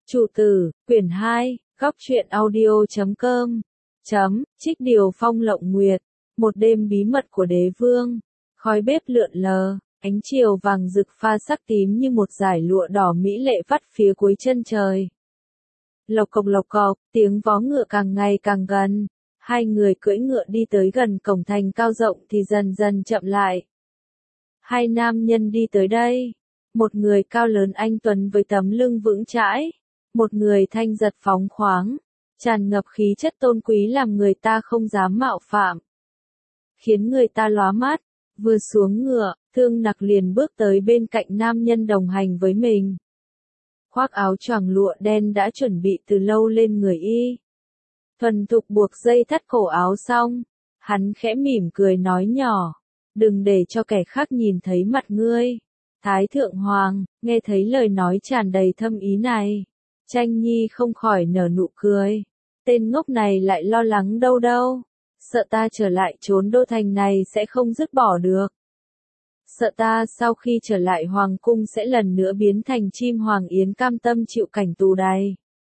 Chủ tử, quyển 2, góc truyện audio.com, trích điều phong lộng nguyệt, một đêm bí mật của đế vương, khói bếp lượn lờ, ánh chiều vàng rực pha sắc tím như một dải lụa đỏ mỹ lệ vắt phía cuối chân trời. Lộc cộc, tiếng vó ngựa càng ngày càng gần, hai người cưỡi ngựa đi tới gần cổng thành cao rộng thì dần dần chậm lại. Hai nam nhân đi tới đây, một người cao lớn anh tuấn với tấm lưng vững chãi, một người thanh giật phóng khoáng, tràn ngập khí chất tôn quý làm người ta không dám mạo phạm, khiến người ta lóa mắt. Vừa xuống ngựa, Thương Nặc liền bước tới bên cạnh nam nhân đồng hành với mình. Khoác áo choàng lụa đen đã chuẩn bị từ lâu lên người y. Thuần thục buộc dây thắt cổ áo xong, hắn khẽ mỉm cười nói nhỏ, đừng để cho kẻ khác nhìn thấy mặt ngươi. Thái thượng hoàng, nghe thấy lời nói tràn đầy thâm ý này, Tranh Nhi không khỏi nở nụ cười. Tên ngốc này lại lo lắng đâu, sợ ta trở lại trốn đô thành này sẽ không dứt bỏ được. Sợ ta sau khi trở lại hoàng cung sẽ lần nữa biến thành chim hoàng yến cam tâm chịu cảnh tù đày.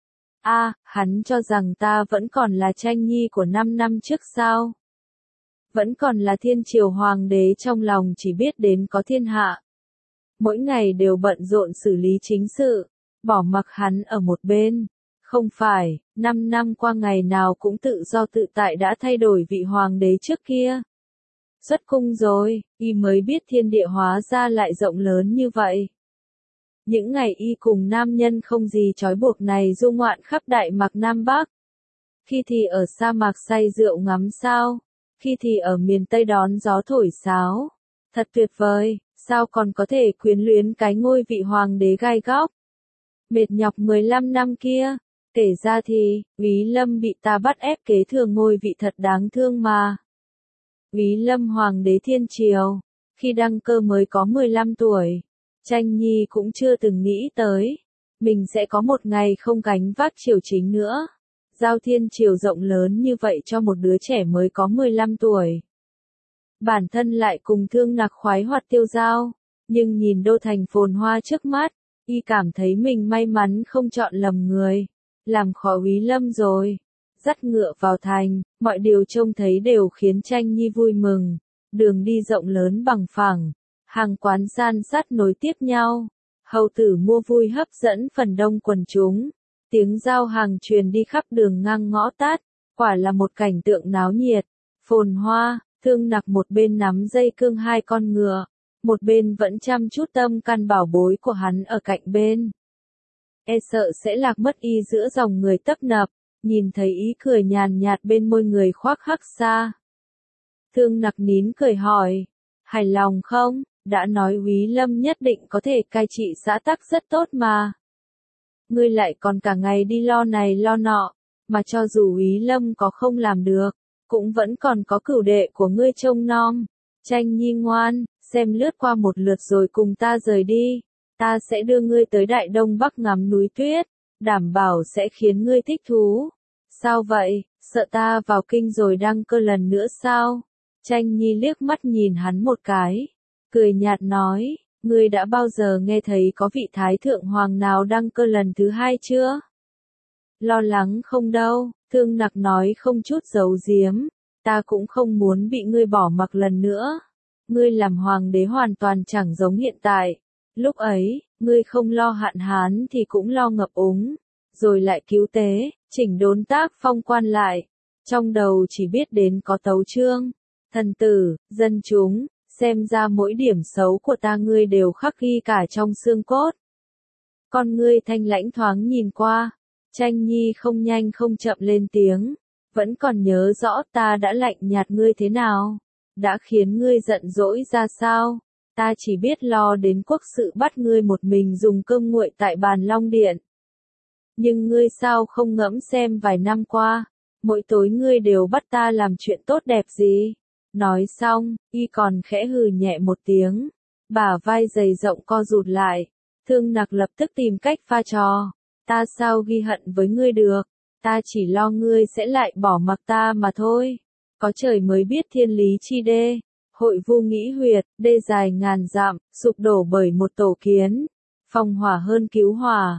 Hắn cho rằng ta vẫn còn là Tranh Nhi của 5 năm trước sao? Vẫn còn là thiên triều hoàng đế trong lòng chỉ biết đến có thiên hạ. Mỗi ngày đều bận rộn xử lý chính sự, bỏ mặc hắn ở một bên. Không phải, 5 năm qua ngày nào cũng tự do tự tại đã thay đổi vị hoàng đế trước kia. Xuất cung rồi, y mới biết thiên địa hóa ra lại rộng lớn như vậy. Những ngày y cùng nam nhân không gì trói buộc này du ngoạn khắp Đại Mạc Nam Bắc. Khi thì ở sa mạc say rượu ngắm sao, khi thì ở miền Tây đón gió thổi sáo. Thật tuyệt vời, sao còn có thể quyến luyến cái ngôi vị hoàng đế gai góc. Mệt nhọc 15 năm kia, kể ra thì, Úy Lâm bị ta bắt ép kế thừa ngôi vị thật đáng thương mà. Úy Lâm hoàng đế thiên triều, khi đăng cơ mới có 15 tuổi, Tranh Nhi cũng chưa từng nghĩ tới, mình sẽ có một ngày không gánh vác triều chính nữa. Giao thiên triều rộng lớn như vậy cho một đứa trẻ mới có 15 tuổi. Bản thân lại cùng Thương Nặc khoái hoạt tiêu dao, nhưng nhìn đô thành phồn hoa trước mắt, y cảm thấy mình may mắn không chọn lầm người, làm khó Úy Lâm rồi. Dắt ngựa vào thành, mọi điều trông thấy đều khiến Tranh Nhi vui mừng, đường đi rộng lớn bằng phẳng, hàng quán san sát nối tiếp nhau, hầu tử mua vui hấp dẫn phần đông quần chúng, tiếng giao hàng truyền đi khắp đường ngang ngõ tắt, quả là một cảnh tượng náo nhiệt, phồn hoa. Thương Nặc một bên nắm dây cương hai con ngựa, một bên vẫn chăm chút tâm can bảo bối của hắn ở cạnh bên. E sợ sẽ lạc mất y giữa dòng người tấp nập, nhìn thấy ý cười nhàn nhạt bên môi người khoác hắc xa. Thương Nặc nín cười hỏi, hài lòng không? Đã nói Úy Lâm nhất định có thể cai trị xã tắc rất tốt mà. Ngươi lại còn cả ngày đi lo này lo nọ, mà cho dù Úy Lâm có không làm được, cũng vẫn còn có cửu đệ của ngươi trông nom. Tranh Nhi ngoan, xem lướt qua một lượt rồi cùng ta rời đi. Ta sẽ đưa ngươi tới Đại Đông Bắc ngắm núi tuyết, đảm bảo sẽ khiến ngươi thích thú. Sao vậy, sợ ta vào kinh rồi đăng cơ lần nữa sao? Tranh Nhi liếc mắt nhìn hắn một cái, cười nhạt nói, ngươi đã bao giờ nghe thấy có vị thái thượng hoàng nào đăng cơ lần thứ 2 chưa? Lo lắng không đâu. Thương Nặc nói không chút giấu giếm, ta cũng không muốn bị ngươi bỏ mặc lần nữa. Ngươi làm hoàng đế hoàn toàn chẳng giống hiện tại. Lúc ấy, ngươi không lo hạn hán thì cũng lo ngập úng, rồi lại cứu tế, chỉnh đốn tác phong quan lại. Trong đầu chỉ biết đến có tấu chương, thần tử, dân chúng, xem ra mỗi điểm xấu của ta ngươi đều khắc ghi cả trong xương cốt. Con ngươi thanh lãnh thoáng nhìn qua. Tranh Nhi không nhanh không chậm lên tiếng, vẫn còn nhớ rõ ta đã lạnh nhạt ngươi thế nào, đã khiến ngươi giận dỗi ra sao, ta chỉ biết lo đến quốc sự bắt ngươi một mình dùng cơm nguội tại bàn Long Điện. Nhưng ngươi sao không ngẫm xem vài năm qua, mỗi tối ngươi đều bắt ta làm chuyện tốt đẹp gì. Nói xong, y còn khẽ hừ nhẹ một tiếng, bả vai dày rộng co rụt lại, Thương Nặc lập tức tìm cách pha trò. Ta sao ghi hận với ngươi được, ta chỉ lo ngươi sẽ lại bỏ mặc ta mà thôi. Có trời mới biết thiên lý chi đê, hội vu nghĩ huyệt, đê dài ngàn dặm, sụp đổ bởi một tổ kiến. Phong hỏa hơn cứu hỏa,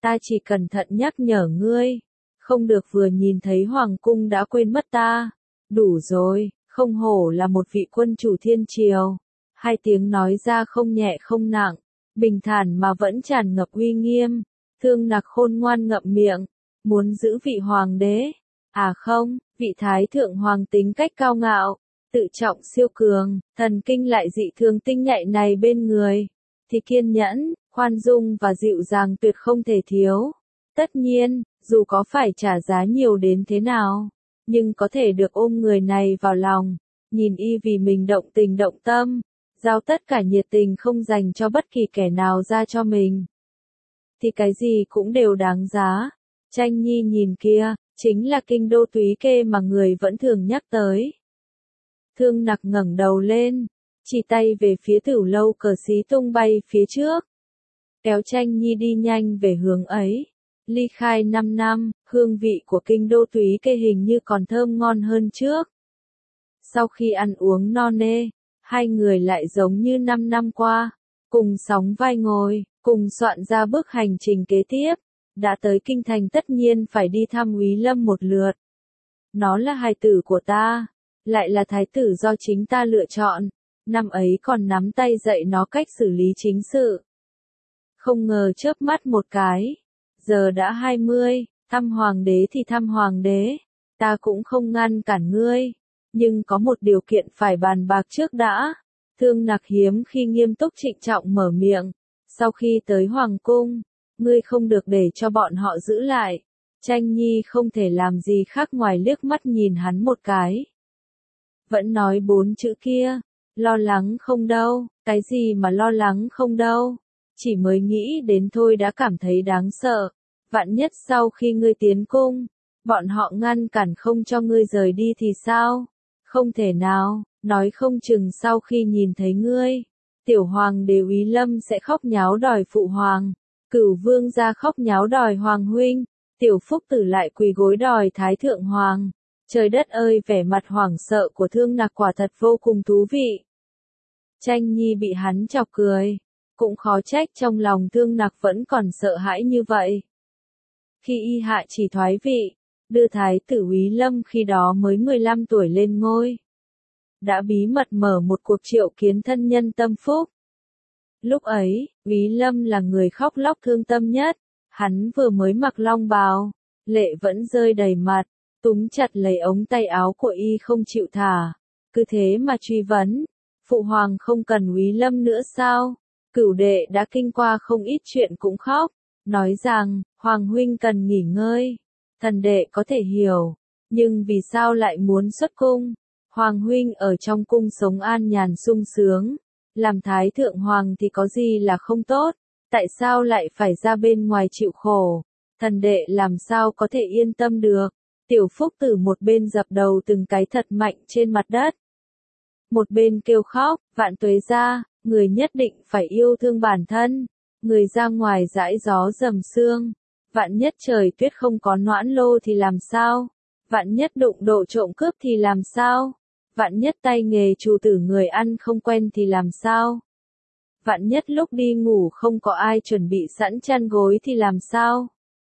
Ta chỉ cẩn thận nhắc nhở ngươi, không được vừa nhìn thấy hoàng cung đã quên mất ta. Đủ rồi, không hổ là một vị quân chủ thiên triều. Hai tiếng nói ra không nhẹ không nặng, bình thản mà vẫn tràn ngập uy nghiêm. Thương Nặc khôn ngoan ngậm miệng, muốn giữ vị hoàng đế. À không, vị thái thượng hoàng tính cách cao ngạo, tự trọng siêu cường, thần kinh lại dị thường tinh nhạy này bên người, thì kiên nhẫn, khoan dung và dịu dàng tuyệt không thể thiếu. Tất nhiên, dù có phải trả giá nhiều đến thế nào, nhưng có thể được ôm người này vào lòng, nhìn y vì mình động tình động tâm, giao tất cả nhiệt tình không dành cho bất kỳ kẻ nào ra cho mình, thì cái gì cũng đều đáng giá. Tranh Nhi nhìn kia, chính là kinh đô Túy Kê mà người vẫn thường nhắc tới. Thương Nặc ngẩng đầu lên, chỉ tay về phía Tửu Lâu cờ xí tung bay phía trước, kéo Tranh Nhi đi nhanh về hướng ấy. Ly khai 5 năm, hương vị của kinh đô Túy Kê hình như còn thơm ngon hơn trước. Sau khi ăn uống no nê, hai người lại giống như 5 năm qua, cùng sóng vai ngồi, cùng soạn ra bước hành trình kế tiếp. Đã tới kinh thành tất nhiên phải đi thăm Úy Lâm một lượt. Nó là hài tử của ta, lại là thái tử do chính ta lựa chọn, năm ấy còn nắm tay dạy nó cách xử lý chính sự. Không ngờ chớp mắt một cái, giờ đã 20, thăm hoàng đế thì thăm hoàng đế, ta cũng không ngăn cản ngươi, nhưng có một điều kiện phải bàn bạc trước đã. Thương Nặc hiếm khi nghiêm túc trịnh trọng mở miệng, sau khi tới hoàng cung, ngươi không được để cho bọn họ giữ lại. Tranh Nhi không thể làm gì khác ngoài liếc mắt nhìn hắn một cái. Vẫn nói 4 chữ kia, lo lắng không đâu, cái gì mà lo lắng không đâu, chỉ mới nghĩ đến thôi đã cảm thấy đáng sợ. Vạn nhất sau khi ngươi tiến cung, bọn họ ngăn cản không cho ngươi rời đi thì sao? Không thể nào, nói không chừng sau khi nhìn thấy ngươi, tiểu hoàng đế Úy Lâm sẽ khóc nháo đòi phụ hoàng. Cửu vương gia khóc nháo đòi hoàng huynh, tiểu phúc tử lại quỳ gối đòi thái thượng hoàng. Trời đất ơi, vẻ mặt hoảng sợ của Thương Nặc quả thật vô cùng thú vị. Tranh Nhi bị hắn chọc cười, cũng khó trách trong lòng Thương Nặc vẫn còn sợ hãi như vậy. Khi y hạ chỉ thoái vị, đưa thái tử Úy Lâm khi đó mới 15 tuổi lên ngôi, đã bí mật mở một cuộc triệu kiến thân nhân tâm phúc. Lúc ấy, Úy Lâm là người khóc lóc thương tâm nhất, hắn vừa mới mặc long bào, lệ vẫn rơi đầy mặt, túm chặt lấy ống tay áo của y không chịu thả, cứ thế mà truy vấn, phụ hoàng không cần Úy Lâm nữa sao? Cửu đệ đã kinh qua không ít chuyện cũng khóc, nói rằng, hoàng huynh cần nghỉ ngơi, thần đệ có thể hiểu, nhưng vì sao lại muốn xuất cung? Hoàng huynh ở trong cung sống an nhàn sung sướng. Làm thái thượng hoàng thì có gì là không tốt, tại sao lại phải ra bên ngoài chịu khổ, thần đệ làm sao có thể yên tâm được. Tiểu phúc tử một bên dập đầu từng cái thật mạnh trên mặt đất, một bên kêu khóc, vạn tuế gia, người nhất định phải yêu thương bản thân, người ra ngoài dãi gió dầm sương, vạn nhất trời tuyết không có noãn lô thì làm sao, vạn nhất đụng độ trộm cướp thì làm sao. Vạn nhất tay nghề chủ tử người ăn không quen thì làm sao? Vạn nhất lúc đi ngủ không có ai chuẩn bị sẵn chăn gối thì làm sao?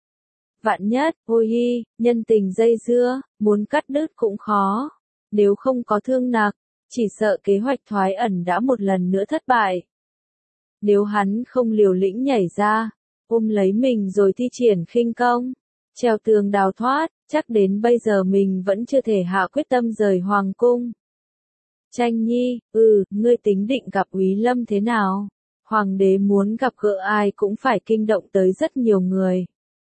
Vạn nhất, ôi hi, nhân tình dây dưa, muốn cắt đứt cũng khó. Nếu không có Thương Nặc, chỉ sợ kế hoạch thoái ẩn đã một lần nữa thất bại. Nếu hắn không liều lĩnh nhảy ra, ôm lấy mình rồi thi triển khinh công, treo tường đào thoát, chắc đến bây giờ mình vẫn chưa thể hạ quyết tâm rời hoàng cung. Tranh Nhi, ngươi tính định gặp Úy Lâm thế nào? Hoàng đế muốn gặp gỡ ai cũng phải kinh động tới rất nhiều người.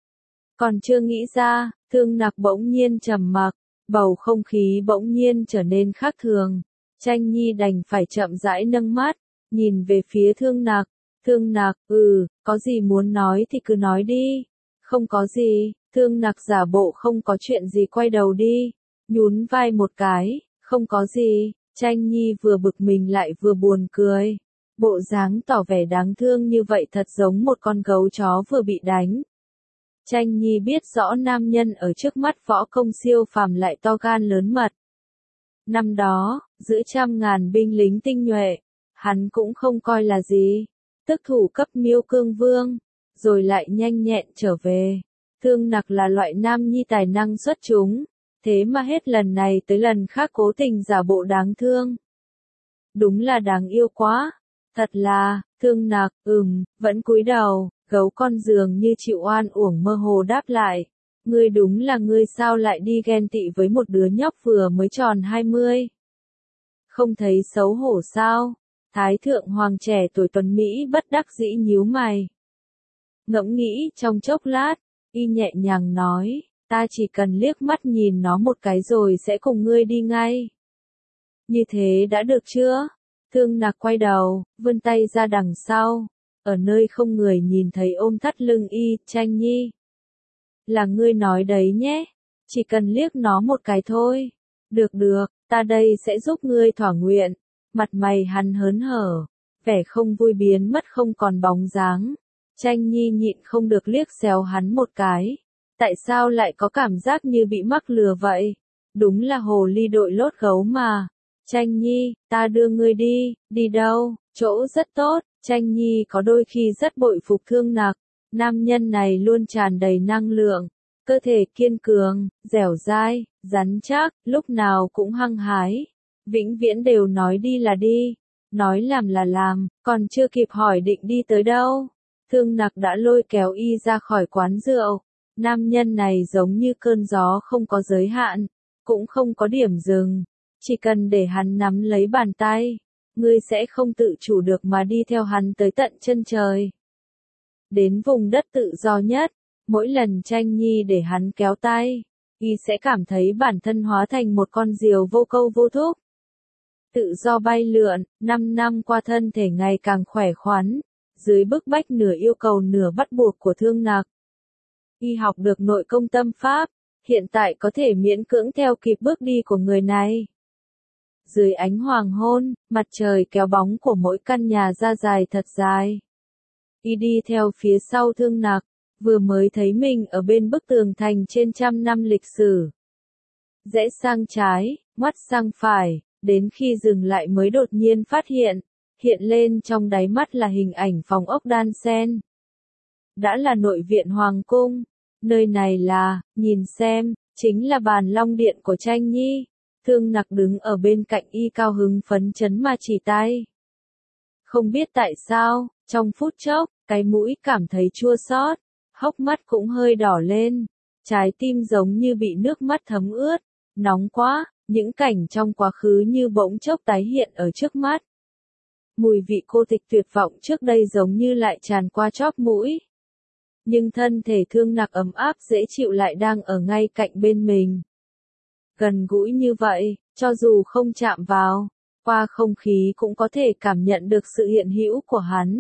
Còn chưa nghĩ ra, Thương Nặc bỗng nhiên trầm mặc, bầu không khí bỗng nhiên trở nên khác thường. Tranh Nhi đành phải chậm rãi nâng mắt, nhìn về phía Thương Nặc. Thương Nặc, có gì muốn nói thì cứ nói đi. Không có gì, Thương Nặc giả bộ không có chuyện gì quay đầu đi, nhún vai một cái, không có gì. Tranh Nhi vừa bực mình lại vừa buồn cười. Bộ dáng tỏ vẻ đáng thương như vậy thật giống một con gấu chó vừa bị đánh. Tranh Nhi biết rõ nam nhân ở trước mắt võ công siêu phàm lại to gan lớn mật. Năm đó, giữa trăm ngàn binh lính tinh nhuệ, hắn cũng không coi là gì. Tức thủ cấp Miêu Cương Vương, rồi lại nhanh nhẹn trở về. Thương Nặc là loại nam nhi tài năng xuất chúng, thế mà hết lần này tới lần khác cố tình giả bộ đáng thương. Đúng là đáng yêu quá. Thật là, Thương Nặc, vẫn cúi đầu, gấu con dường như chịu oan uổng mơ hồ đáp lại. Ngươi đúng là ngươi sao lại đi ghen tị với một đứa nhóc vừa mới tròn 20. Không thấy xấu hổ sao? Thái thượng hoàng trẻ tuổi tuấn Mỹ bất đắc dĩ nhíu mày. Ngẫm nghĩ trong chốc lát, y nhẹ nhàng nói, ta chỉ cần liếc mắt nhìn nó một cái rồi sẽ cùng ngươi đi ngay. Như thế đã được chưa? Thương Nặc quay đầu, vươn tay ra đằng sau, ở nơi không người nhìn thấy ôm thắt lưng y, Tranh Nhi. Là ngươi nói đấy nhé, chỉ cần liếc nó một cái thôi. Được được, ta đây sẽ giúp ngươi thỏa nguyện. Mặt mày hắn hớn hở, vẻ không vui biến mất không còn bóng dáng. Tranh Nhi nhịn không được liếc xéo hắn một cái. Tại sao lại có cảm giác như bị mắc lừa vậy? Đúng là hồ ly đội lốt gấu mà. Tranh Nhi, ta đưa ngươi đi. Đi đâu? Chỗ rất tốt. Tranh Nhi có đôi khi rất bội phục Thương Nặc. Nam nhân này luôn tràn đầy năng lượng, cơ thể kiên cường, dẻo dai, rắn chắc, lúc nào cũng hăng hái. Vĩnh viễn đều nói đi là đi, nói làm là làm, còn chưa kịp hỏi định đi tới đâu. Thương Nặc đã lôi kéo y ra khỏi quán rượu. Nam nhân này giống như cơn gió không có giới hạn, cũng không có điểm dừng. Chỉ cần để hắn nắm lấy bàn tay, ngươi sẽ không tự chủ được mà đi theo hắn tới tận chân trời. Đến vùng đất tự do nhất, mỗi lần Tranh Nhi để hắn kéo tay, y sẽ cảm thấy bản thân hóa thành một con diều vô câu vô thúc. Tự do bay lượn, 5 năm qua thân thể ngày càng khỏe khoắn, dưới bức bách nửa yêu cầu nửa bắt buộc của Thương Nặc. Y học được nội công tâm pháp, hiện tại có thể miễn cưỡng theo kịp bước đi của người này. Dưới ánh hoàng hôn, mặt trời kéo bóng của mỗi căn nhà ra dài thật dài. Y đi theo phía sau Thương Nặc, vừa mới thấy mình ở bên bức tường thành trên 100 năm lịch sử. Rẽ sang trái, ngoắt sang phải, đến khi dừng lại mới đột nhiên phát hiện lên trong đáy mắt là hình ảnh phòng ốc đan sen. Đã là nội viện hoàng cung, nơi này là, nhìn xem, chính là bàn long điện của Tranh Nhi. Thương Nặc đứng ở bên cạnh y cao hứng phấn chấn mà chỉ tay. Không biết tại sao, trong phút chốc, cái mũi cảm thấy chua xót, hốc mắt cũng hơi đỏ lên, trái tim giống như bị nước mắt thấm ướt, nóng quá, những cảnh trong quá khứ như bỗng chốc tái hiện ở trước mắt. Mùi vị cô tịch tuyệt vọng trước đây giống như lại tràn qua chóp mũi. Nhưng thân thể Thương Nặc ấm áp dễ chịu lại đang ở ngay cạnh bên mình. Gần gũi như vậy, cho dù không chạm vào, qua không khí cũng có thể cảm nhận được sự hiện hữu của hắn.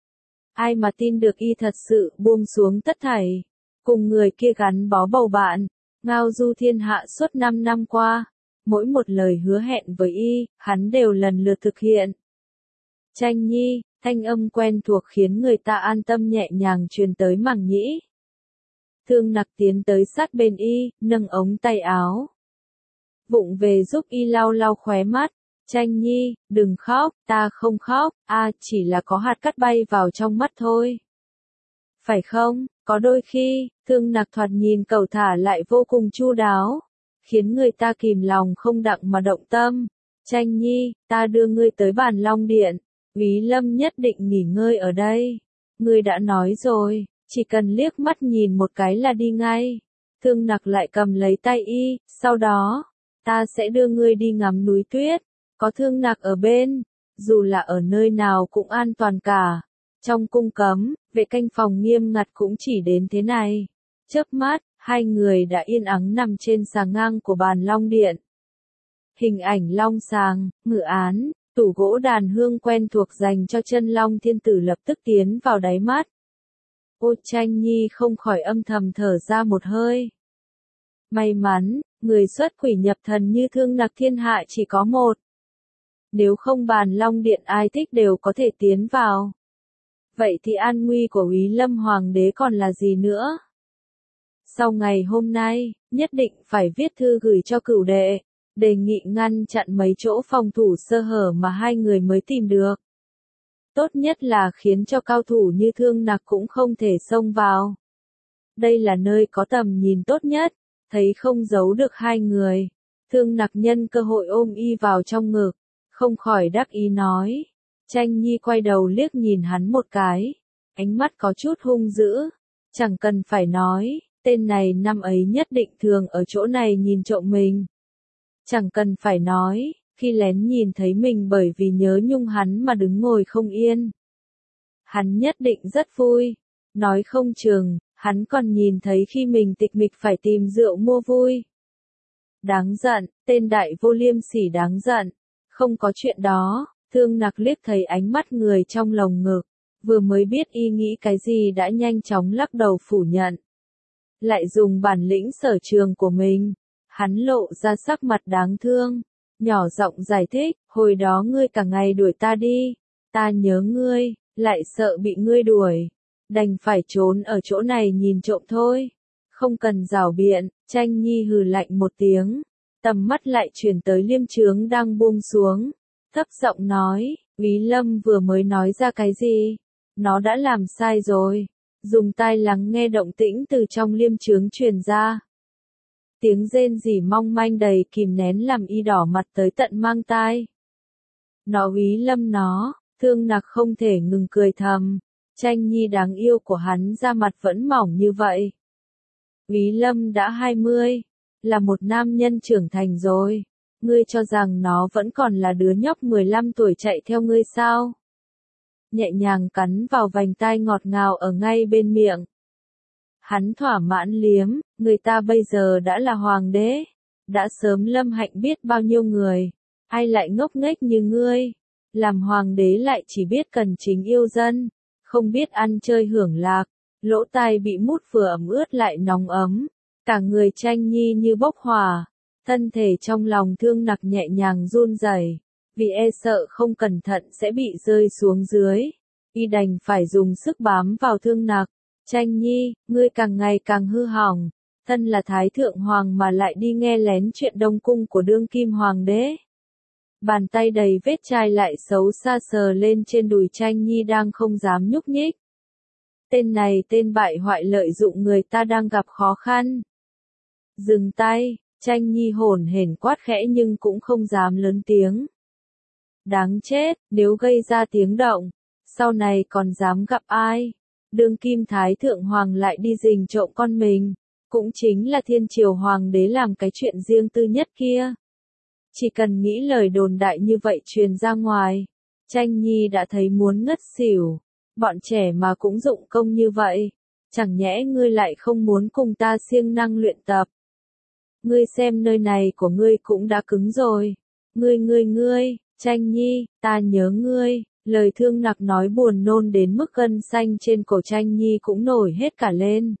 Ai mà tin được y thật sự buông xuống tất thảy, cùng người kia gắn bó bầu bạn, ngao du thiên hạ suốt 5 năm qua, mỗi một lời hứa hẹn với y, hắn đều lần lượt thực hiện. Tranh Nhi, thanh âm quen thuộc khiến người ta an tâm nhẹ nhàng truyền tới màng nhĩ. Thương Nặc tiến tới sát bên y, nâng ống tay áo. Vụng về giúp y lau lau khóe mắt. Tranh Nhi, đừng khóc, ta không khóc, chỉ là có hạt cát bay vào trong mắt thôi. Phải không, có đôi khi, Thương Nặc thoạt nhìn cẩu thả lại vô cùng chu đáo, khiến người ta kìm lòng không đặng mà động tâm. Tranh Nhi, ta đưa ngươi tới bàn long điện, Úy Lâm nhất định nghỉ ngơi ở đây. Ngươi đã nói rồi, chỉ cần liếc mắt nhìn một cái là đi ngay. Thương Nặc lại cầm lấy tay y, sau đó, ta sẽ đưa ngươi đi ngắm núi tuyết. Có Thương Nặc ở bên, dù là ở nơi nào cũng an toàn cả. Trong cung cấm, vệ canh phòng nghiêm ngặt cũng chỉ đến thế này. Chớp mắt, hai người đã yên ắng nằm trên sàng ngang của bàn long điện. Hình ảnh long sàng, ngự án, tủ gỗ đàn hương quen thuộc dành cho chân long thiên tử lập tức tiến vào đáy mắt. Ô Tranh Nhi không khỏi âm thầm thở ra một hơi. May mắn, người xuất quỷ nhập thần như Thương Nặc thiên hạ chỉ có một. Nếu không bàn long điện ai thích đều có thể tiến vào. Vậy thì an nguy của Úy Lâm Hoàng đế còn là gì nữa? Sau ngày hôm nay, nhất định phải viết thư gửi cho cửu đệ, đề nghị ngăn chặn mấy chỗ phòng thủ sơ hở mà hai người mới tìm được. Tốt nhất là khiến cho cao thủ như Thương Nặc cũng không thể xông vào. Đây là nơi có tầm nhìn tốt nhất, thấy không giấu được hai người. Thương Nặc nhân cơ hội ôm y vào trong ngực, không khỏi đắc ý nói. Tranh Nhi quay đầu liếc nhìn hắn một cái, ánh mắt có chút hung dữ. Chẳng cần phải nói, tên này năm ấy nhất định thường ở chỗ này nhìn trộm mình. Chẳng cần phải nói, khi lén nhìn thấy mình bởi vì nhớ nhung hắn mà đứng ngồi không yên. Hắn nhất định rất vui, nói không chừng, hắn còn nhìn thấy khi mình tịch mịch phải tìm rượu mua vui. Đáng giận, tên đại vô liêm sỉ đáng giận, không có chuyện đó. Thương Nặc liếc thấy ánh mắt người trong lồng ngực, vừa mới biết y nghĩ cái gì đã nhanh chóng lắc đầu phủ nhận. Lại dùng bản lĩnh sở trường của mình, hắn lộ ra sắc mặt đáng thương, nhỏ giọng giải thích, hồi đó ngươi cả ngày đuổi ta đi, ta nhớ ngươi, lại sợ bị ngươi đuổi, đành phải trốn ở chỗ này nhìn trộm thôi. Không cần rảo biện, Tranh Nhi hừ lạnh một tiếng, tầm mắt lại chuyển tới Liêm Chướng đang buông xuống. Thấp giọng nói, Úy Lâm vừa mới nói ra cái gì? Nó đã làm sai rồi. Dùng tai lắng nghe động tĩnh từ trong Liêm Chướng truyền ra. Tiếng rên rỉ mong manh đầy kìm nén làm y đỏ mặt tới tận mang tai. Nó Úy Lâm nó, Thương Nặc không thể ngừng cười thầm. Tranh Nhi đáng yêu của hắn da mặt vẫn mỏng như vậy. Úy Lâm đã 20, là một nam nhân trưởng thành rồi. Ngươi cho rằng nó vẫn còn là đứa nhóc 15 tuổi chạy theo ngươi sao? Nhẹ nhàng cắn vào vành tai ngọt ngào ở ngay bên miệng. Hắn thỏa mãn liếm, người ta bây giờ đã là hoàng đế. Đã sớm lâm hạnh biết bao nhiêu người. Ai lại ngốc nghếch như ngươi? Làm hoàng đế lại chỉ biết cần chính yêu dân. Không biết ăn chơi hưởng lạc. Lỗ tai bị mút vừa ẩm ướt lại nóng ấm. Cả người Tranh Nhi như bốc hỏa. Thân thể trong lòng Thương Nặc nhẹ nhàng run rẩy, vì e sợ không cẩn thận sẽ bị rơi xuống dưới. Y đành phải dùng sức bám vào Thương Nặc. Tranh Nhi, ngươi càng ngày càng hư hỏng. Thân là Thái Thượng Hoàng mà lại đi nghe lén chuyện Đông Cung của đương kim Hoàng đế. Bàn tay đầy vết chai lại xấu xa sờ lên trên đùi Tranh Nhi đang không dám nhúc nhích. Tên này tên bại hoại lợi dụng người ta đang gặp khó khăn. Dừng tay. Tranh Nhi hổn hển quát khẽ nhưng cũng không dám lớn tiếng. Đáng chết, nếu gây ra tiếng động, sau này còn dám gặp ai? Đương kim Thái Thượng Hoàng lại đi rình trộm con mình, cũng chính là Thiên Triều Hoàng đế làm cái chuyện riêng tư nhất kia. Chỉ cần nghĩ lời đồn đại như vậy truyền ra ngoài, Tranh Nhi đã thấy muốn ngất xỉu. Bọn trẻ mà cũng dụng công như vậy, chẳng nhẽ ngươi lại không muốn cùng ta siêng năng luyện tập? Ngươi xem nơi này của ngươi cũng đã cứng rồi. Ngươi, Tranh Nhi, ta nhớ ngươi. Lời Thương Nặc nói buồn nôn đến mức gân xanh trên cổ Tranh Nhi cũng nổi hết cả lên.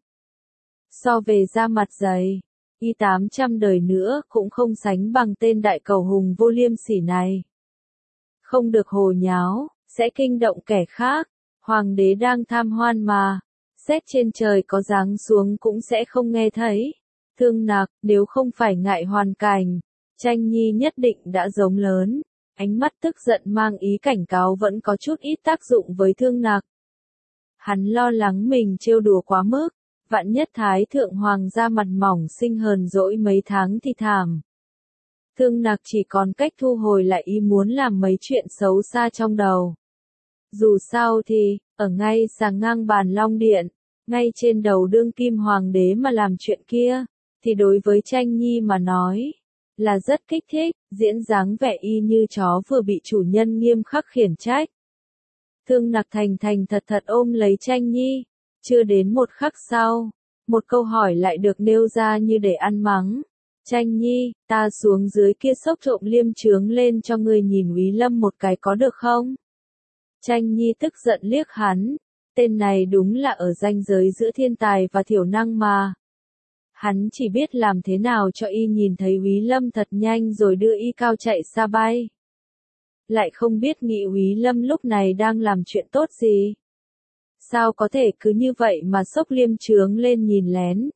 So về da mặt dày, y 800 đời nữa cũng không sánh bằng tên đại cầu hùng vô liêm sỉ này. Không được hồ nháo, sẽ kinh động kẻ khác. Hoàng đế đang tham hoan mà. Xét trên trời có giáng xuống cũng sẽ không nghe thấy. Thương Nặc, nếu không phải ngại hoàn cảnh, Tranh Nhi nhất định đã giống lớn. Ánh mắt tức giận mang ý cảnh cáo vẫn có chút ít tác dụng với Thương Nặc. Hắn lo lắng mình trêu đùa quá mức, vạn nhất Thái Thượng Hoàng ra mặt mỏng sinh hờn dỗi mấy tháng thì thảm. Thương Nặc chỉ còn cách thu hồi lại ý muốn làm mấy chuyện xấu xa trong đầu. Dù sao thì, ở ngay sàng ngang bàn Long Điện, ngay trên đầu đương kim Hoàng đế mà làm chuyện kia, thì đối với Tranh Nhi mà nói, là rất kích thích, diễn dáng vẻ y như chó vừa bị chủ nhân nghiêm khắc khiển trách. Thương Nặc thành thành thật thật ôm lấy Tranh Nhi, chưa đến một khắc sau, một câu hỏi lại được nêu ra như để ăn mắng. Tranh Nhi, ta xuống dưới kia xốc trộm Liêm Chướng lên cho ngươi nhìn Úy Lâm một cái có được không? Tranh Nhi tức giận liếc hắn, tên này đúng là ở ranh giới giữa thiên tài và thiểu năng mà. Hắn chỉ biết làm thế nào cho y nhìn thấy Úy Lâm thật nhanh rồi đưa y cao chạy xa bay. Lại không biết nghĩ Úy Lâm lúc này đang làm chuyện tốt gì. Sao có thể cứ như vậy mà xốc Liêm Chướng lên nhìn lén.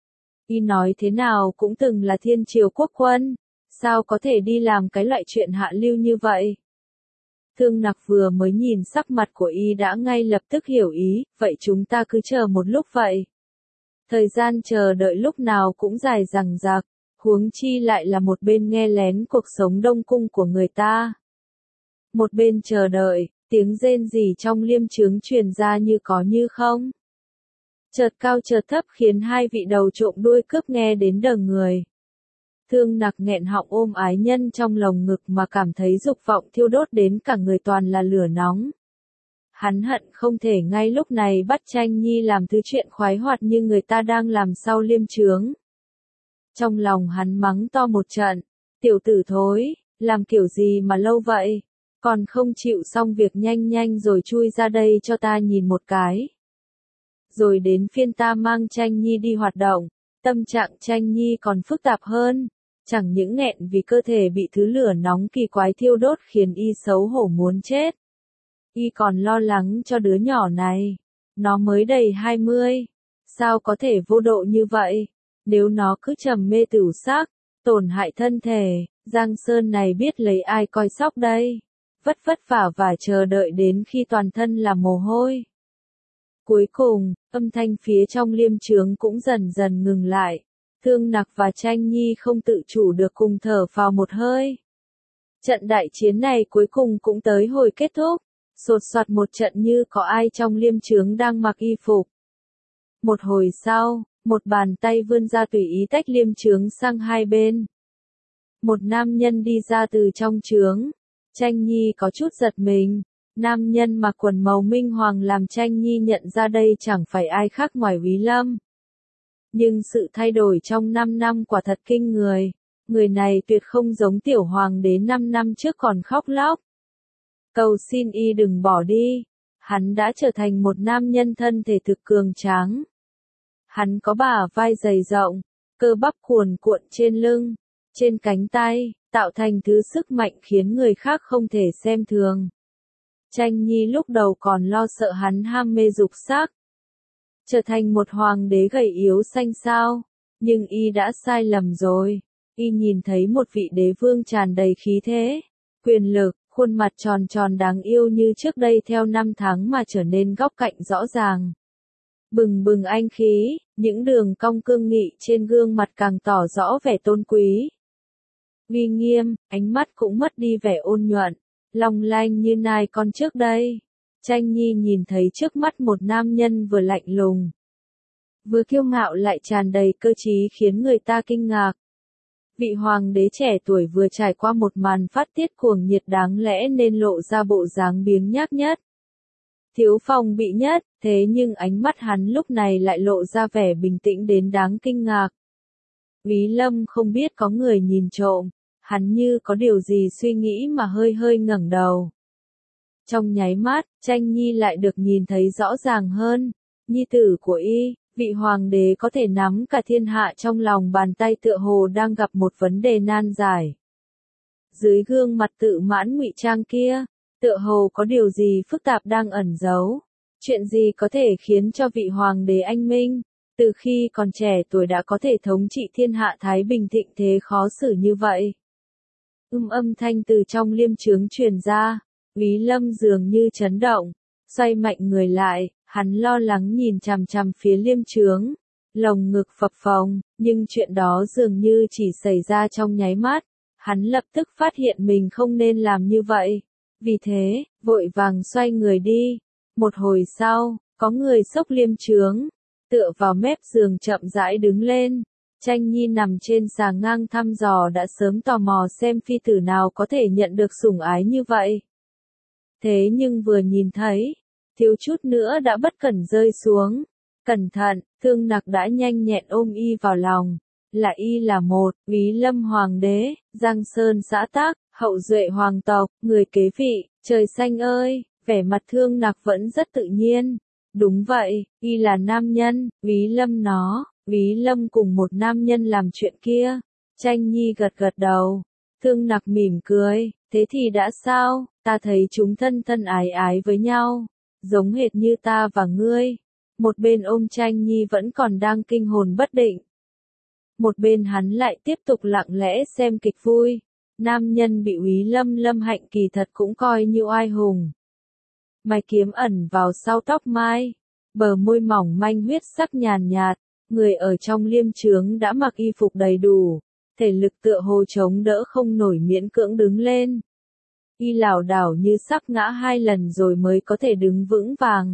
Y nói thế nào cũng từng là thiên triều quốc quân, sao có thể đi làm cái loại chuyện hạ lưu như vậy. Thương Nặc vừa mới nhìn sắc mặt của y đã ngay lập tức hiểu ý, vậy chúng ta cứ chờ một lúc vậy. Thời gian chờ đợi lúc nào cũng dài dằng dặc, huống chi lại là một bên nghe lén cuộc sống đông cung của người ta. Một bên chờ đợi, tiếng rên rỉ trong liêm chướng truyền ra như có như không. Chợt cao chợt thấp khiến hai vị đầu trộm đuôi cướp nghe đến đờ người. Thương Nặc nghẹn họng ôm ái nhân trong lồng ngực mà cảm thấy dục vọng thiêu đốt đến cả người toàn là lửa nóng. Hắn hận không thể ngay lúc này bắt Tranh Nhi làm thứ chuyện khoái hoạt như người ta đang làm sau liêm chướng. Trong lòng hắn mắng to một trận, tiểu tử thối, làm kiểu gì mà lâu vậy, còn không chịu xong việc nhanh nhanh rồi chui ra đây cho ta nhìn một cái. Rồi đến phiên ta mang Tranh Nhi đi hoạt động, tâm trạng Tranh Nhi còn phức tạp hơn, chẳng những nghẹn vì cơ thể bị thứ lửa nóng kỳ quái thiêu đốt khiến y xấu hổ muốn chết. Y còn lo lắng cho đứa nhỏ này, nó mới đầy 20, sao có thể vô độ như vậy, nếu nó cứ trầm mê tửu sắc, tổn hại thân thể, Giang Sơn này biết lấy ai coi sóc đây, vất vả và chờ đợi đến khi toàn thân là mồ hôi. Cuối cùng, âm thanh phía trong liêm chướng cũng dần dần ngừng lại, Thương Nặc và Tranh Nhi không tự chủ được cùng thở phào một hơi. Trận đại chiến này cuối cùng cũng tới hồi kết thúc, sột soạt một trận như có ai trong liêm chướng đang mặc y phục. Một hồi sau, một bàn tay vươn ra tùy ý tách liêm chướng sang hai bên. Một nam nhân đi ra từ trong chướng, Tranh Nhi có chút giật mình. Nam nhân mặc quần màu minh hoàng làm Tranh Nhi nhận ra đây chẳng phải ai khác ngoài Úy Lâm. Nhưng sự thay đổi trong 5 năm quả thật kinh người này tuyệt không giống tiểu hoàng đế 5 năm trước còn khóc lóc. Cầu xin y đừng bỏ đi, hắn đã trở thành một nam nhân thân thể thực cường tráng. Hắn có bả vai dày rộng, cơ bắp cuồn cuộn trên lưng, trên cánh tay, tạo thành thứ sức mạnh khiến người khác không thể xem thường. Tranh Nhi lúc đầu còn lo sợ hắn ham mê dục sắc, trở thành một hoàng đế gầy yếu xanh xao, nhưng y đã sai lầm rồi. Y nhìn thấy một vị đế vương tràn đầy khí thế, quyền lực, khuôn mặt tròn tròn đáng yêu như trước đây theo năm tháng mà trở nên góc cạnh rõ ràng. Bừng bừng anh khí, những đường cong cương nghị trên gương mặt càng tỏ rõ vẻ tôn quý. Uy nghiêm, ánh mắt cũng mất đi vẻ ôn nhuận, long lanh như nai con trước đây. Tranh Nhi nhìn thấy trước mắt một nam nhân vừa lạnh lùng, vừa kiêu ngạo lại tràn đầy cơ trí khiến người ta kinh ngạc. Vị hoàng đế trẻ tuổi vừa trải qua một màn phát tiết cuồng nhiệt đáng lẽ nên lộ ra bộ dáng biếng nhác nhất, thiếu phòng bị nhất, thế nhưng ánh mắt hắn lúc này lại lộ ra vẻ bình tĩnh đến đáng kinh ngạc. Úy Lâm không biết có người nhìn trộm, hắn như có điều gì suy nghĩ mà hơi hơi ngẩng đầu. Trong nháy mắt, Tranh Nhi lại được nhìn thấy rõ ràng hơn, nhi tử của y, vị hoàng đế có thể nắm cả thiên hạ trong lòng bàn tay tựa hồ đang gặp một vấn đề nan giải. Dưới gương mặt tự mãn ngụy trang kia, tựa hồ có điều gì phức tạp đang ẩn giấu. Chuyện gì có thể khiến cho vị hoàng đế anh minh, từ khi còn trẻ tuổi đã có thể thống trị thiên hạ thái bình thịnh thế khó xử như vậy. Âm thanh từ trong liêm chướng truyền ra, Úy Lâm dường như chấn động, xoay mạnh người lại, hắn lo lắng nhìn chằm chằm phía liêm chướng, lồng ngực phập phồng, nhưng chuyện đó dường như chỉ xảy ra trong nháy mắt, hắn lập tức phát hiện mình không nên làm như vậy. Vì thế, vội vàng xoay người đi. Một hồi sau, có người xốc liêm chướng, tựa vào mép giường chậm rãi đứng lên. Tranh Nhi nằm trên sàng ngang thăm dò đã sớm tò mò xem phi tử nào có thể nhận được sủng ái như vậy. Thế nhưng vừa nhìn thấy, thiếu chút nữa đã bất cẩn rơi xuống. Cẩn thận, Thương Nặc đã nhanh nhẹn ôm y vào lòng. Là y là một, Úy Lâm hoàng đế, Giang Sơn xã tắc, hậu duệ hoàng tộc, người kế vị, trời xanh ơi, vẻ mặt Thương Nặc vẫn rất tự nhiên. Đúng vậy, y là nam nhân, Úy Lâm Úy Lâm cùng một nam nhân làm chuyện kia. Tranh Nhi gật gật đầu. Thương Nặc mỉm cười, thế thì đã sao, ta thấy chúng thân thân ái ái với nhau, giống hệt như ta và ngươi. Một bên ôm Tranh Nhi vẫn còn đang kinh hồn bất định. Một bên hắn lại tiếp tục lặng lẽ xem kịch vui. Nam nhân bị Úy Lâm lâm hạnh kỳ thật cũng coi như oai hùng. Mày kiếm ẩn vào sau tóc mai, bờ môi mỏng manh huyết sắc nhàn nhạt, người ở trong liêm chướng đã mặc y phục đầy đủ, thể lực tựa hồ chống đỡ không nổi miễn cưỡng đứng lên. Y lảo đảo như sắp ngã 2 lần rồi mới có thể đứng vững vàng.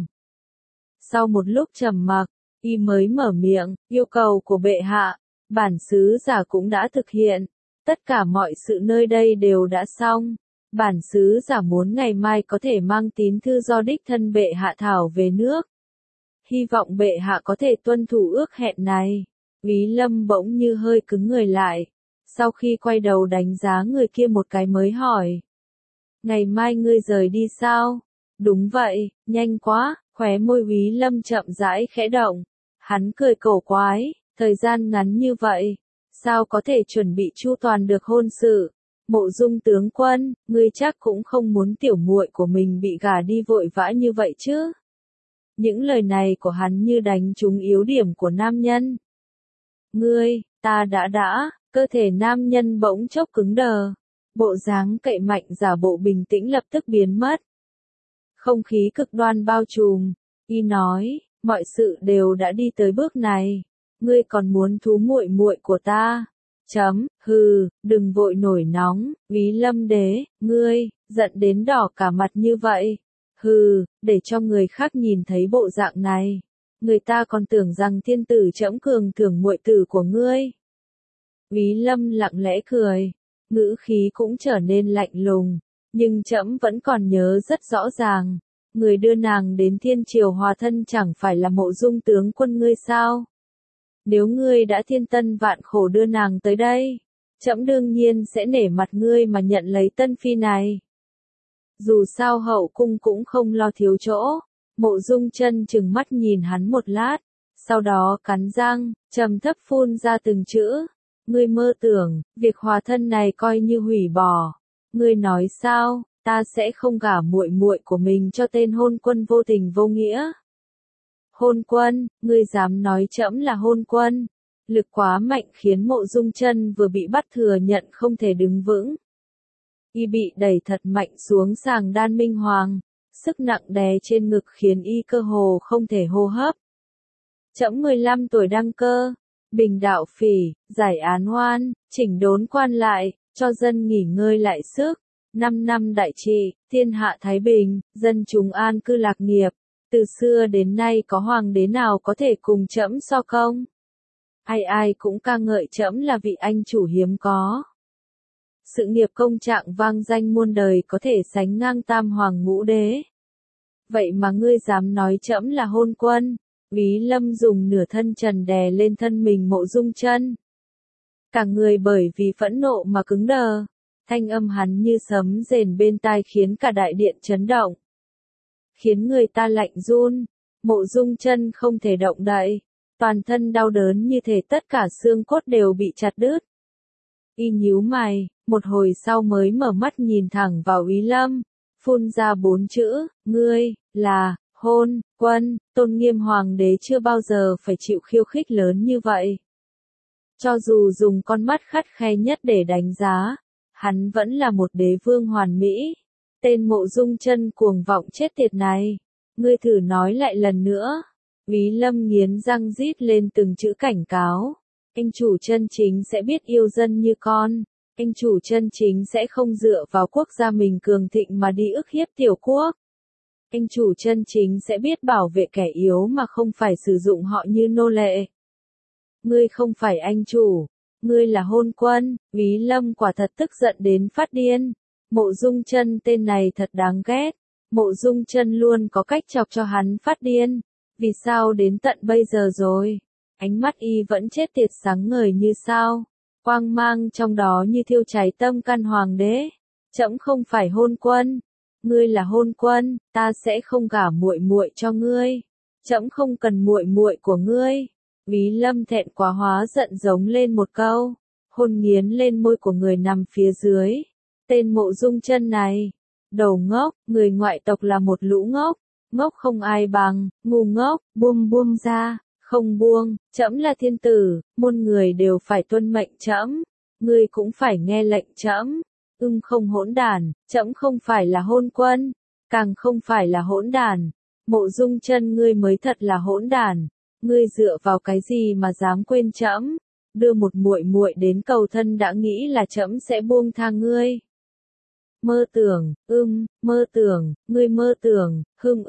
Sau một lúc trầm mặc, y mới mở miệng, yêu cầu của bệ hạ, bản sứ giả cũng đã thực hiện, tất cả mọi sự nơi đây đều đã xong. Bản sứ giả muốn ngày mai có thể mang tín thư do đích thân bệ hạ thảo về nước. Hy vọng bệ hạ có thể tuân thủ ước hẹn này. Úy Lâm bỗng như hơi cứng người lại. Sau khi quay đầu đánh giá người kia một cái mới hỏi. Ngày mai ngươi rời đi sao? Đúng vậy, nhanh quá, khóe môi Úy Lâm chậm rãi khẽ động. Hắn cười cổ quái, thời gian ngắn như vậy, sao có thể chuẩn bị chu toàn được hôn sự? Mộ Dung tướng quân, ngươi chắc cũng không muốn tiểu muội của mình bị gả đi vội vã như vậy chứ? Những lời này của hắn như đánh trúng yếu điểm của nam nhân. Ngươi, ta đã, cơ thể nam nhân bỗng chốc cứng đờ. Bộ dáng cậy mạnh giả bộ bình tĩnh lập tức biến mất. Không khí cực đoan bao trùm, y nói, mọi sự đều đã đi tới bước này, ngươi còn muốn thú muội muội của ta? Hừ, đừng vội nổi nóng, Úy Lâm đế, ngươi, giận đến đỏ cả mặt như vậy. Hừ, để cho người khác nhìn thấy bộ dạng này, người ta còn tưởng rằng thiên tử trẫm cường thưởng muội tử của ngươi. Úy Lâm lặng lẽ cười, ngữ khí cũng trở nên lạnh lùng, nhưng trẫm vẫn còn nhớ rất rõ ràng, người đưa nàng đến thiên triều hòa thân chẳng phải là Mộ Dung tướng quân ngươi sao? Nếu ngươi đã thiên tân vạn khổ đưa nàng tới đây, trẫm đương nhiên sẽ nể mặt ngươi mà nhận lấy tân phi này. Dù sao hậu cung cũng không lo thiếu chỗ. Mộ Dung Chân trừng mắt nhìn hắn một lát, sau đó cắn răng, trầm thấp phun ra từng chữ. Ngươi mơ tưởng, việc hòa thân này coi như hủy bỏ. Ngươi nói sao, ta sẽ không gả muội muội của mình cho tên hôn quân vô tình vô nghĩa. Hôn quân, ngươi dám nói trẫm là hôn quân? Lực quá mạnh khiến Mộ Dung Chân vừa bị bắt thừa nhận không thể đứng vững. Y bị đẩy thật mạnh xuống sàng đan minh hoàng, sức nặng đè trên ngực khiến y cơ hồ không thể hô hấp. Trẫm 15 tuổi đăng cơ, bình đạo phỉ, giải án oan, chỉnh đốn quan lại, cho dân nghỉ ngơi lại sức. 5 năm đại trị, thiên hạ thái bình, dân chúng an cư lạc nghiệp. Từ xưa đến nay có hoàng đế nào có thể cùng trẫm so công? Ai ai cũng ca ngợi trẫm là vị anh chủ hiếm có. Sự nghiệp công trạng vang danh muôn đời có thể sánh ngang tam hoàng ngũ đế. Vậy mà ngươi dám nói trẫm là hôn quân? Úy Lâm dùng nửa thân trần đè lên thân mình Mộ Dung Chân. Cả người bởi vì phẫn nộ mà cứng đờ. Thanh âm hắn như sấm rền bên tai khiến cả đại điện chấn động. Khiến người ta lạnh run. Mộ Dung Chân không thể động đậy. Toàn thân đau đớn như thể tất cả xương cốt đều bị chặt đứt. Y nhíu mày, một hồi sau mới mở mắt nhìn thẳng vào Úy Lâm, phun ra 4 chữ, ngươi, là, hôn, quân, tôn nghiêm hoàng đế chưa bao giờ phải chịu khiêu khích lớn như vậy. Cho dù dùng con mắt khắt khe nhất để đánh giá, hắn vẫn là một đế vương hoàn mỹ. Tên Mộ Dung Chân cuồng vọng chết tiệt này, ngươi thử nói lại lần nữa. Úy Lâm nghiến răng rít lên từng chữ cảnh cáo. Anh chủ chân chính sẽ biết yêu dân như con. Anh chủ chân chính sẽ không dựa vào quốc gia mình cường thịnh mà đi ức hiếp tiểu quốc. Anh chủ chân chính sẽ biết bảo vệ kẻ yếu mà không phải sử dụng họ như nô lệ. Ngươi không phải anh chủ, ngươi là hôn quân. Úy Lâm quả thật tức giận đến phát điên. Mộ Dung Chân tên này thật đáng ghét. Mộ Dung Chân luôn có cách chọc cho hắn phát điên. Vì sao đến tận bây giờ rồi? Ánh mắt y vẫn chết tiệt sáng ngời như sao. Quang mang trong đó như thiêu cháy tâm can hoàng đế. Trẫm không phải hôn quân. Ngươi là hôn quân, ta sẽ không gả muội muội cho ngươi. Trẫm không cần muội muội của ngươi. Úy Lâm thẹn quá hóa giận giống lên một câu. Hôn nghiến lên môi của người nằm phía dưới. Tên Mộ Dung Chân này. Đầu ngốc, người ngoại tộc là một lũ ngốc. Ngốc không ai bằng, ngu ngốc, buông ra, không buông, trẫm là thiên tử, muôn người đều phải tuân mệnh trẫm, ngươi cũng phải nghe lệnh trẫm. Không hỗn đản, trẫm không phải là hôn quân, càng không phải là hỗn đản. Mộ Dung Chân ngươi mới thật là hỗn đản, ngươi dựa vào cái gì mà dám quên trẫm? Đưa một muội muội đến cầu thân đã nghĩ là trẫm sẽ buông tha ngươi. Mơ tưởng, mơ tưởng, ngươi mơ tưởng,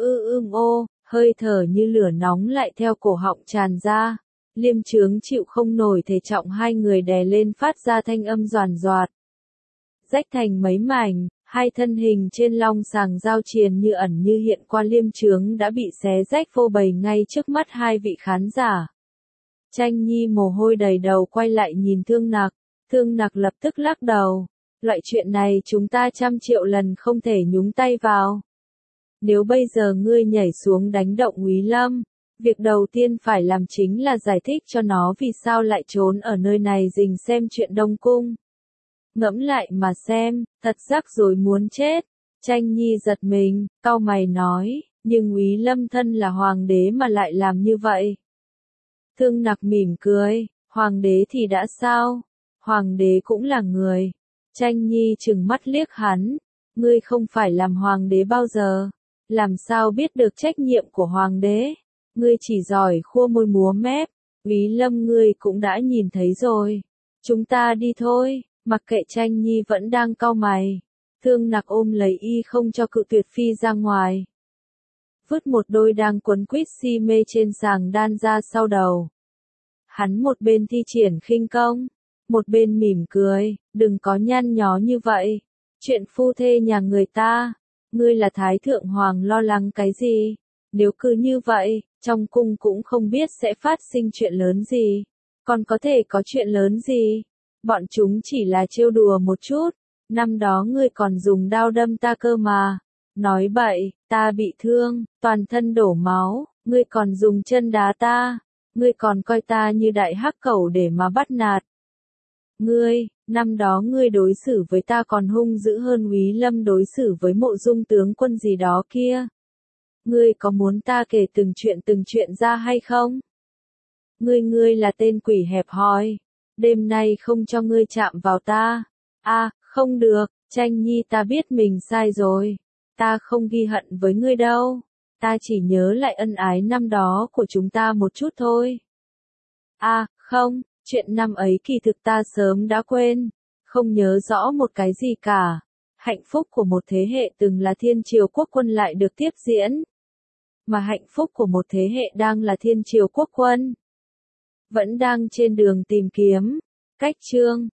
ô, hơi thở như lửa nóng lại theo cổ họng tràn ra. Liêm Chướng chịu không nổi thể trọng hai người đè lên phát ra thanh âm doàn doạt. Rách thành mấy mảnh, hai thân hình trên long sàng giao triền như ẩn như hiện qua Liêm Chướng đã bị xé rách phô bày ngay trước mắt hai vị khán giả. Tranh Nhi mồ hôi đầy đầu quay lại nhìn Thương Nặc lập tức lắc đầu. Loại chuyện này chúng ta 100 triệu lần không thể nhúng tay vào. Nếu bây giờ ngươi nhảy xuống đánh động Úy Lâm, việc đầu tiên phải làm chính là giải thích cho nó vì sao lại trốn ở nơi này rình xem chuyện Đông Cung. Ngẫm lại mà xem, thật rắc rối muốn chết. Tranh Nhi giật mình, cau mày nói, nhưng Úy Lâm thân là hoàng đế mà lại làm như vậy. Thương Nặc mỉm cười, hoàng đế thì đã sao? Hoàng đế cũng là người. Tranh Nhi trừng mắt liếc hắn, ngươi không phải làm hoàng đế bao giờ, làm sao biết được trách nhiệm của hoàng đế? Ngươi chỉ giỏi khua môi múa mép, Úy Lâm ngươi cũng đã nhìn thấy rồi. Chúng ta đi thôi, mặc kệ Tranh Nhi vẫn đang cau mày. Thương Nặc ôm lấy y không cho cự tuyệt phi ra ngoài. Vứt một đôi đang quấn quýt si mê trên sàng đan ra sau đầu. Hắn một bên thi triển khinh công, một bên mỉm cười, đừng có nhăn nhó như vậy. Chuyện phu thê nhà người ta, ngươi là Thái Thượng Hoàng lo lắng cái gì? Nếu cứ như vậy, trong cung cũng không biết sẽ phát sinh chuyện lớn gì. Còn có thể có chuyện lớn gì? Bọn chúng chỉ là trêu đùa một chút. Năm đó ngươi còn dùng đao đâm ta cơ mà. Nói bậy, ta bị thương, toàn thân đổ máu, ngươi còn dùng chân đá ta. Ngươi còn coi ta như đại hắc cẩu để mà bắt nạt. Ngươi, năm đó ngươi đối xử với ta còn hung dữ hơn Úy Lâm đối xử với Mộ Dung tướng quân gì đó kia. Ngươi có muốn ta kể từng chuyện ra hay không? Ngươi là tên quỷ hẹp hòi. Đêm nay không cho ngươi chạm vào ta. Không được, Tranh Nhi ta biết mình sai rồi. Ta không ghi hận với ngươi đâu. Ta chỉ nhớ lại ân ái năm đó của chúng ta một chút thôi. Không, chuyện năm ấy kỳ thực ta sớm đã quên. Không nhớ rõ một cái gì cả. Hạnh phúc của một thế hệ từng là thiên triều quốc quân lại được tiếp diễn. Mà hạnh phúc của một thế hệ đang là thiên triều quốc quân. Vẫn đang trên đường tìm kiếm. Cách chương